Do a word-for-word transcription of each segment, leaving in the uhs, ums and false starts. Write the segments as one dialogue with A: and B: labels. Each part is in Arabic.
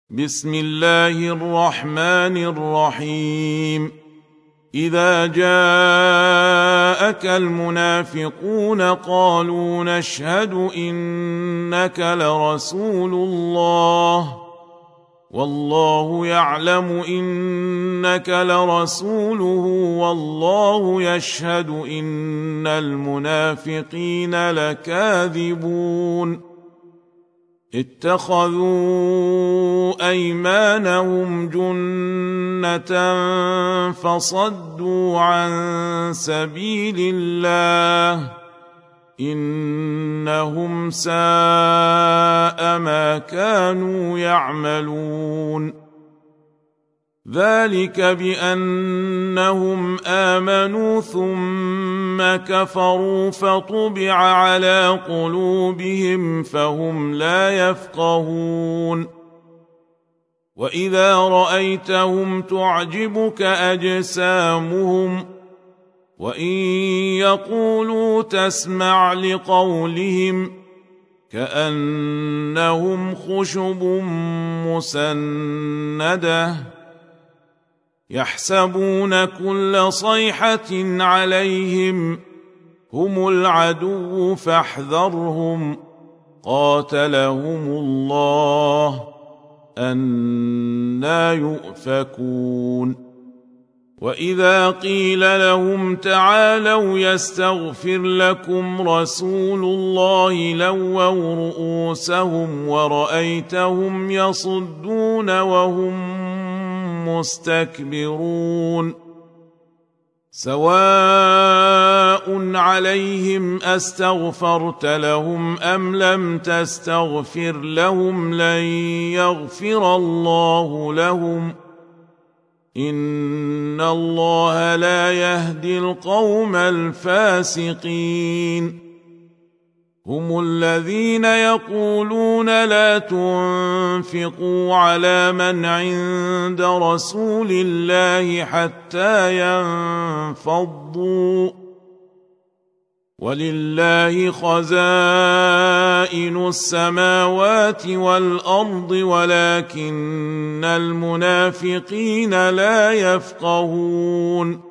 A: بسم الله الرحمن الرحيم. إذا جاءك المنافقون قالوا نشهد إنك لرسول الله والله يعلم إنك لرسوله والله يشهد إن المنافقين لكاذبون. اتخذوا أيمانهم جنة فصدوا عن سبيل الله إنهم ساء ما كانوا يعملون. ذلك بأنهم آمنوا ثم كفروا فطبع على قلوبهم فهم لا يفقهون. وإذا رأيتهم تعجبك أجسامهم وإن يقولوا تسمع لقولهم كأنهم خشب مسندة يحسبون كل صيحة عليهم هم العدو فاحذرهم قاتلهم الله أنى يؤفكون. وإذا قيل لهم تعالوا يستغفر لكم رسول الله لووا رؤوسهم ورأيتهم يصدون وهم مستكبرون. سواء عليهم أستغفرت لهم أم لم تستغفر لهم لن يغفر الله لهم إن الله لا يهدي القوم الفاسقين. هم الذين يقولون لا تنفقوا على من عند رسول الله حتى ينفضوا ولله خزائن السماوات والأرض ولكن المنافقين لا يفقهون.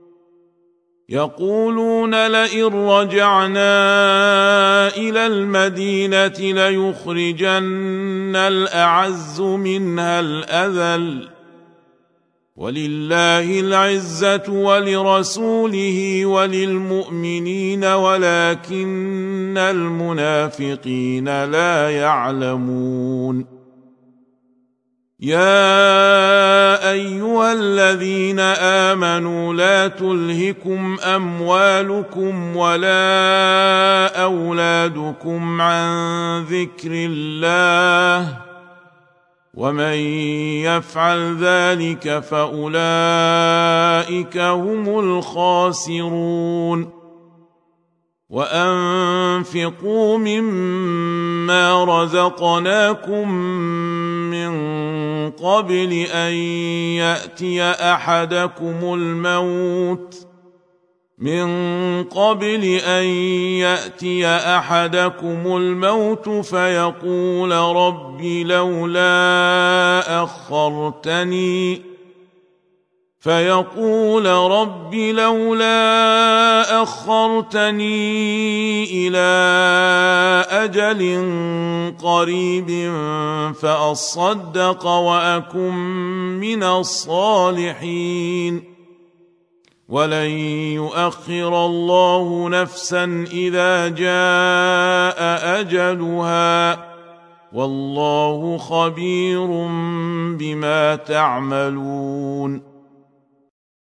A: يقولون لئن رجعنا إلى المدينة ليخرجن الأعز منها الأذل ولله العزة ولرسوله وللمؤمنين ولكن المنافقين لا يعلمون. يا أيها الذين آمنوا لا تلهكم أموالكم ولا أولادكم عن ذكر الله ومن يفعل ذلك فأولئك هم الخاسرون. وأنفقوا مما رزقناكم من قبل أن يأتي أحدكم الموت من قبل أن يأتي أحدكم الموت فيقول رب لولا أخرتني فيقول رب لولا أخرتني إلى أجل قريب فأصدق وأكن من الصالحين ولن يؤخر الله نفسا إذا جاء أجلها والله خبير بما تعملون.